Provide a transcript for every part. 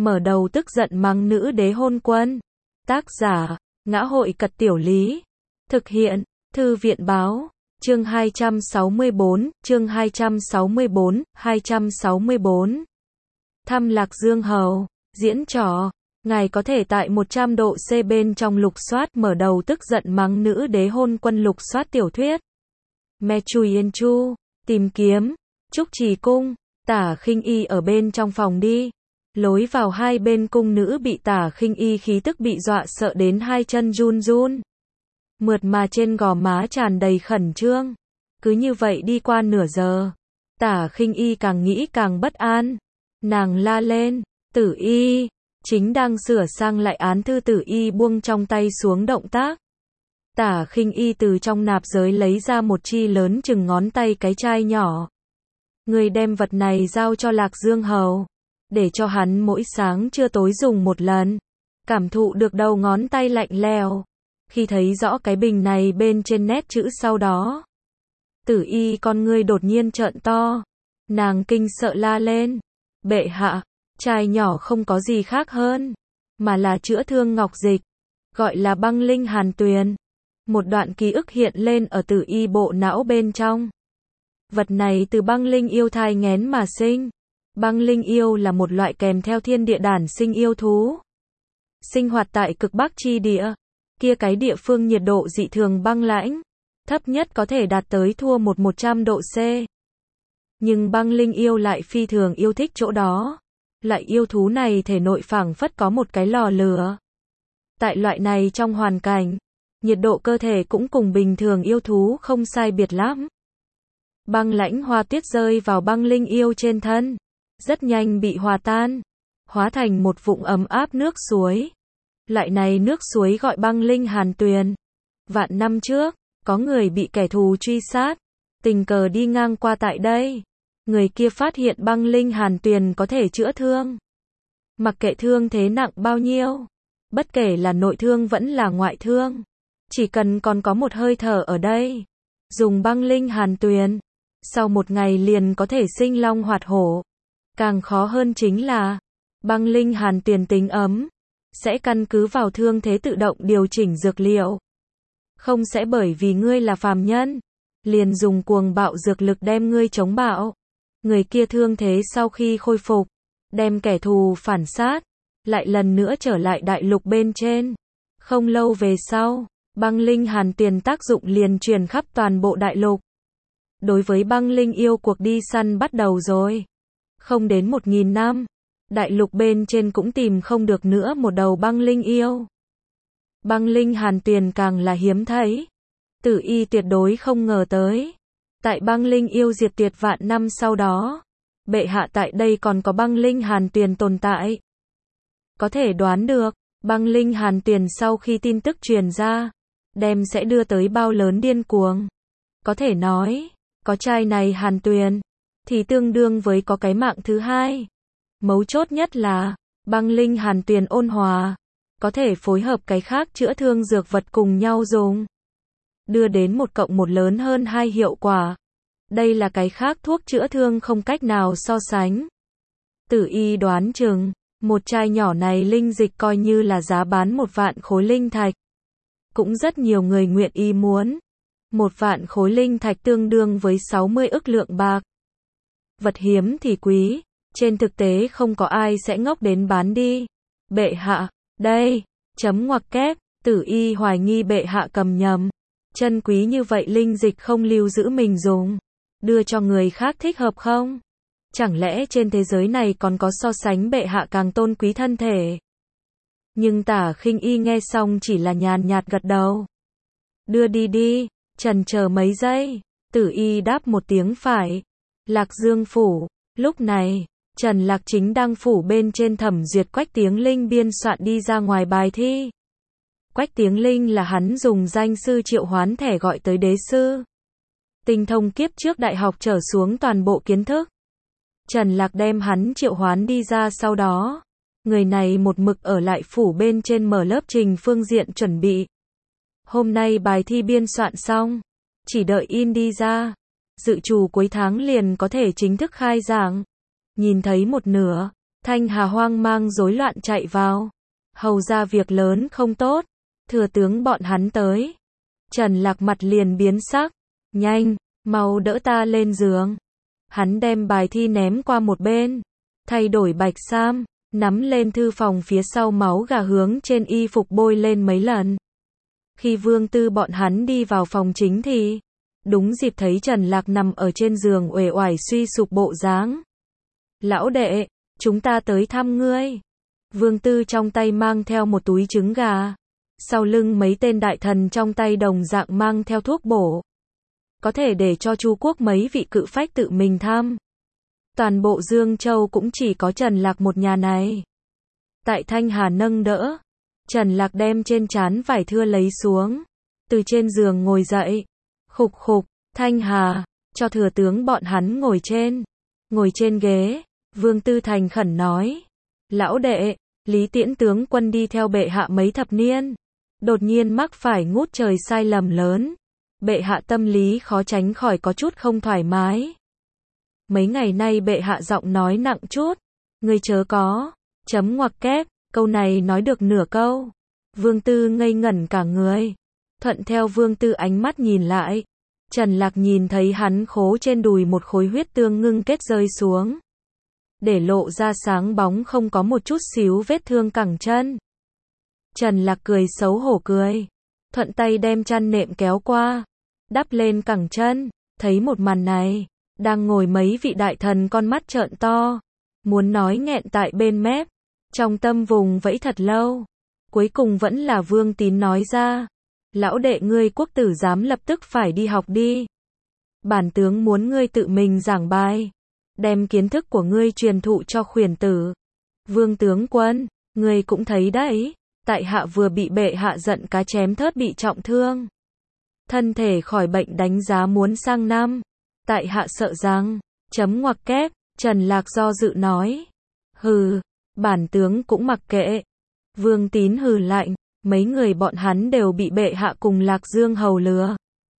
mở đầu tức giận mắng nữ đế hôn quân. Tác giả, Ngã hội Cật Tiểu Lý. Thực hiện, Thư viện Báo. Chương 264, chương 264. Thăm Lạc Dương Hầu. Diễn trò. Ngài có thể tại 100 độ C bên trong lục soát mở đầu tức giận mắng nữ đế hôn quân lục soát tiểu thuyết. Me Chui Yên Chu. Tìm kiếm. Trúc Trì Cung. Tả Khinh Y ở bên trong phòng đi. Lối vào hai bên cung nữ bị Tả Khinh Y khí tức bị dọa sợ đến hai chân run run. Mượt mà trên gò má tràn đầy khẩn trương. Cứ như vậy đi qua nửa giờ. Tả Khinh Y càng nghĩ càng bất an. Nàng la lên, Tử Y. Chính đang sửa sang lại án thư Tử Y buông trong tay xuống động tác. Tả Khinh Y từ trong nạp giới lấy ra một chi lớn chừng ngón tay cái chai nhỏ. Người đem vật này giao cho Lạc Dương Hầu. Để cho hắn mỗi sáng trưa tối dùng một lần. Cảm thụ được đầu ngón tay lạnh lẽo. Khi thấy rõ cái bình này bên trên nét chữ sau đó. Tử Y con ngươi đột nhiên trợn to. Nàng kinh sợ la lên. Bệ hạ, chai nhỏ không có gì khác hơn. Mà là chữa thương ngọc dịch. Gọi là băng linh hàn tuyền. Một đoạn ký ức hiện lên ở Tử Y bộ não bên trong. Vật này từ băng linh yêu thai nghén mà sinh. Băng linh yêu là một loại kèm theo thiên địa đản sinh yêu thú. Sinh hoạt tại cực bắc chi địa. Kia cái địa phương nhiệt độ dị thường băng lãnh. Thấp nhất có thể đạt tới thua 100 độ C. Nhưng băng linh yêu lại phi thường yêu thích chỗ đó. Loại yêu thú này thể nội phảng phất có một cái lò lửa. Tại loại này trong hoàn cảnh, nhiệt độ cơ thể cũng cùng bình thường yêu thú không sai biệt lắm. Băng lãnh hoa tuyết rơi vào băng linh yêu trên thân. Rất nhanh bị hòa tan. Hóa thành một vũng ấm áp nước suối. Loại này nước suối gọi băng linh hàn tuyền. Vạn năm trước, có người bị kẻ thù truy sát. Tình cờ đi ngang qua tại đây. Người kia phát hiện băng linh hàn tuyền có thể chữa thương. Mặc kệ thương thế nặng bao nhiêu. Bất kể là nội thương vẫn là ngoại thương. Chỉ cần còn có một hơi thở ở đây. Dùng băng linh hàn tuyền. Sau một ngày liền có thể sinh long hoạt hổ. Càng khó hơn chính là băng linh hàn tuyền tính ấm. Sẽ căn cứ vào thương thế tự động điều chỉnh dược liệu. Không sẽ bởi vì ngươi là phàm nhân. Liền dùng cuồng bạo dược lực đem ngươi chống bạo. Người kia thương thế sau khi khôi phục. Đem kẻ thù phản sát. Lại lần nữa trở lại đại lục bên trên. Không lâu về sau. Băng linh hàn tuyền tác dụng liền truyền khắp toàn bộ đại lục. Đối với băng linh yêu cuộc đi săn bắt đầu rồi. Không đến 1000 năm. Đại lục bên trên cũng tìm không được nữa một đầu băng linh yêu. Băng linh hàn tuyền càng là hiếm thấy. Tử Y tuyệt đối không ngờ tới. Tại băng linh yêu diệt tuyệt vạn năm sau đó. Bệ hạ tại đây còn có băng linh hàn tuyền tồn tại. Có thể đoán được, băng linh hàn tuyền sau khi tin tức truyền ra. Đem sẽ đưa tới bao lớn điên cuồng. Có thể nói, có chai này hàn tuyền. Thì tương đương với có cái mạng thứ hai. Mấu chốt nhất là, băng linh hàn tuyền ôn hòa. Có thể phối hợp cái khác chữa thương dược vật cùng nhau dùng. Đưa đến 1 cộng 1 lớn hơn 2 hiệu quả. Đây là cái khác thuốc chữa thương không cách nào so sánh. Tử Y đoán chừng, một chai nhỏ này linh dịch coi như là giá bán 1 vạn khối linh thạch. Cũng rất nhiều người nguyện ý muốn. 1 vạn khối linh thạch tương đương với 60 ức lượng bạc. Vật hiếm thì quý, trên thực tế không có ai sẽ ngốc đến bán đi. Bệ hạ, đây, chấm ngoặc kép, Tử Y hoài nghi bệ hạ cầm nhầm. Chân quý như vậy linh dịch không lưu giữ mình dùng. Đưa cho người khác thích hợp không? Chẳng lẽ trên thế giới này còn có so sánh bệ hạ càng tôn quý thân thể? Nhưng Tả Khinh Y nghe xong chỉ là nhàn nhạt gật đầu. Đưa đi đi, chần chờ mấy giây. Tử Y đáp một tiếng phải. Lạc Dương phủ, lúc này, Trần Lạc chính đang phủ bên trên thẩm duyệt Quách Tiếng Linh biên soạn đi ra ngoài bài thi. Quách Tiếng Linh là hắn dùng danh sư triệu hoán thẻ gọi tới đế sư. Tinh thông kiếp trước đại học trở xuống toàn bộ kiến thức. Trần Lạc đem hắn triệu hoán đi ra sau đó. Người này một mực ở lại phủ bên trên mở lớp trình phương diện chuẩn bị. Hôm nay bài thi biên soạn xong. Chỉ đợi in đi ra. Dự trù cuối tháng liền có thể chính thức khai giảng. Nhìn thấy một nửa. Thanh Hà hoang mang rối loạn chạy vào. Hầu ra việc lớn không tốt. Thừa tướng bọn hắn tới. Trần Lạc mặt liền biến sắc. Nhanh, mau đỡ ta lên giường. Hắn đem bài thi ném qua một bên. Thay đổi bạch sam. Nắm lên thư phòng phía sau máu gà hướng trên y phục bôi lên mấy lần. Khi Vương Tư bọn hắn đi vào phòng chính thì đúng dịp thấy Trần Lạc nằm ở trên giường uể oải suy sụp bộ dáng. Lão đệ, chúng ta tới thăm ngươi. Vương Tư trong tay mang theo một túi trứng gà. Sau lưng mấy tên đại thần trong tay đồng dạng mang theo thuốc bổ. Có thể để cho Chu quốc mấy vị cự phách tự mình thăm. Toàn bộ Dương Châu cũng chỉ có Trần Lạc một nhà này. Tại Thanh Hà nâng đỡ, Trần Lạc đem trên trán vải thưa lấy xuống. Từ trên giường ngồi dậy. Khục khục, Thanh Hà, cho thừa tướng bọn hắn ngồi trên ghế. Vương Tư thành khẩn nói. Lão đệ, Lý Tiễn tướng quân đi theo bệ hạ mấy thập niên. Đột nhiên mắc phải ngút trời sai lầm lớn. Bệ hạ tâm lý khó tránh khỏi có chút không thoải mái. Mấy ngày nay bệ hạ giọng nói nặng chút. Ngươi chớ có. Chấm ngoặc kép. Câu này nói được nửa câu. Vương Tư ngây ngẩn cả người. Thuận theo Vương Tư ánh mắt nhìn lại. Trần Lạc nhìn thấy hắn khố trên đùi một khối huyết tương ngưng kết rơi xuống. Để lộ ra sáng bóng không có một chút xíu vết thương cẳng chân. Trần Lạc cười xấu hổ cười. Thuận tay đem chăn nệm kéo qua. Đắp lên cẳng chân. Thấy một màn này. Đang ngồi mấy vị đại thần con mắt trợn to. Muốn nói nghẹn tại bên mép. Trong tâm vùng vẫy thật lâu. Cuối cùng vẫn là Vương Tín nói ra. Lão đệ ngươi quốc tử giám lập tức phải đi học đi. Bản tướng muốn ngươi tự mình giảng bài. Đem kiến thức của ngươi truyền thụ cho khuyển tử. Vương tướng quân, ngươi cũng thấy đấy. Tại hạ vừa bị bệ hạ giận cá chém thớt bị trọng thương. Thân thể khỏi bệnh đánh giá muốn sang năm. Tại hạ sợ rằng, chấm ngoặc kép, Trần Lạc do dự nói. Hừ, bản tướng cũng mặc kệ. Vương Tín hừ lạnh, mấy người bọn hắn đều bị bệ hạ cùng Lạc Dương hầu lừa.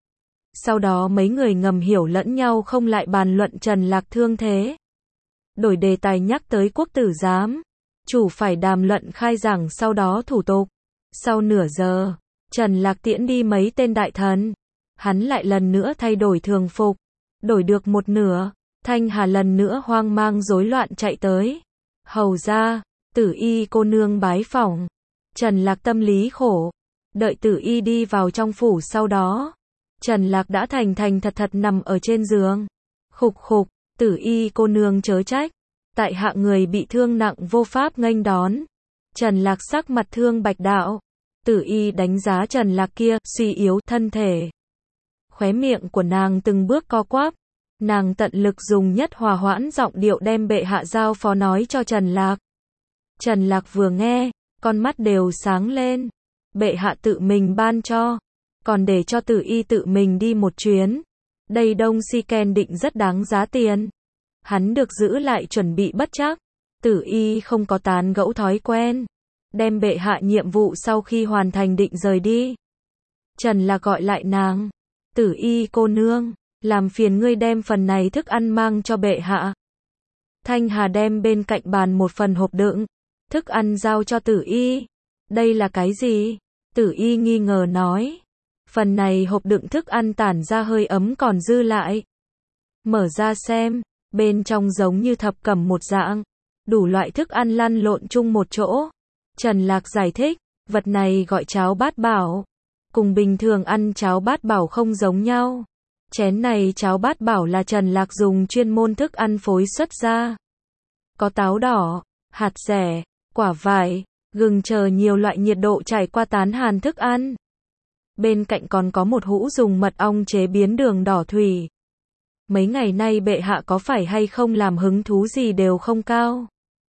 Sau đó mấy người ngầm hiểu lẫn nhau không lại bàn luận Trần Lạc thương thế. Đổi đề tài nhắc tới quốc tử giám. Chủ phải đàm luận khai giảng sau đó thủ tục. Sau nửa giờ, Trần Lạc tiễn đi mấy tên đại thần. Hắn lại lần nữa thay đổi thường phục. Đổi được một nửa, Thanh Hà lần nữa hoang mang rối loạn chạy tới. Hầu ra, Tử Y cô nương bái phỏng. Trần Lạc tâm lý khổ. Đợi Tử Y đi vào trong phủ sau đó. Trần Lạc đã thành thật thật nằm ở trên giường. Khục khục, Tử Y cô nương chớ trách. Tại hạ người bị thương nặng vô pháp nghênh đón. Trần Lạc sắc mặt thương bạch đạo. Tử Y đánh giá Trần Lạc kia, suy yếu thân thể. Khóe miệng của nàng từng bước co quắp. Nàng tận lực dùng nhất hòa hoãn giọng điệu đem bệ hạ giao phó nói cho Trần Lạc. Trần Lạc vừa nghe, con mắt đều sáng lên. Bệ hạ tự mình ban cho. Còn để cho Tử Y tự mình đi một chuyến. Đây Đông Si Ken định rất đáng giá tiền. Hắn được giữ lại chuẩn bị bất trắc. Tử Y không có tán gẫu thói quen. Đem bệ hạ nhiệm vụ sau khi hoàn thành định rời đi. Trần Lạc gọi lại nàng. Tử Y cô nương, làm phiền ngươi đem phần này thức ăn mang cho bệ hạ. Thanh Hà đem bên cạnh bàn một phần hộp đựng. Thức ăn giao cho Tử Y. Đây là cái gì? Tử Y nghi ngờ nói. Phần này hộp đựng thức ăn tản ra hơi ấm còn dư lại. Mở ra xem, bên trong giống như thập cẩm một dạng. Đủ loại thức ăn lăn lộn chung một chỗ. Trần Lạc giải thích, vật này gọi cháo bát bảo. Cùng bình thường ăn cháo bát bảo không giống nhau. Chén này cháo bát bảo là Trần Lạc dùng chuyên môn thức ăn phối xuất ra. Có táo đỏ, hạt dẻ, quả vải, gừng chờ nhiều loại nhiệt độ trải qua tán hàn thức ăn. Bên cạnh còn có một hũ dùng mật ong chế biến đường đỏ thủy. Mấy ngày nay bệ hạ có phải hay không làm hứng thú gì đều không cao.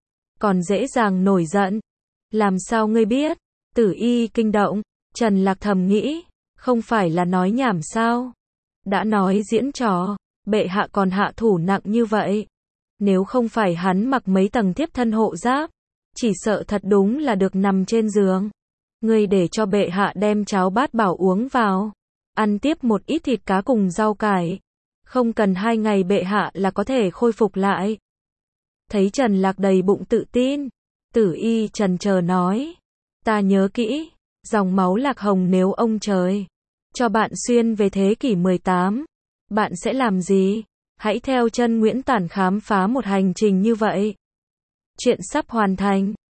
Còn dễ dàng nổi giận. Làm sao ngươi biết? Tử Y kinh động. Trần Lạc thầm nghĩ. Không phải là nói nhảm sao? Đã nói diễn trò. Bệ hạ còn hạ thủ nặng như vậy. Nếu không phải hắn mặc mấy tầng thiếp thân hộ giáp. Chỉ sợ thật đúng là được nằm trên giường. Ngươi để cho bệ hạ đem cháo bát bảo uống vào. Ăn tiếp một ít thịt cá cùng rau cải. Không cần 2 ngày bệ hạ là có thể khôi phục lại. Thấy Trần Lạc đầy bụng tự tin, Tử Y chần chờ nói, ta nhớ kỹ, dòng máu Lạc Hồng nếu ông trời cho bạn xuyên về thế kỷ 18, bạn sẽ làm gì? Hãy theo chân Nguyễn Tản khám phá một hành trình như vậy. Chuyện sắp hoàn thành.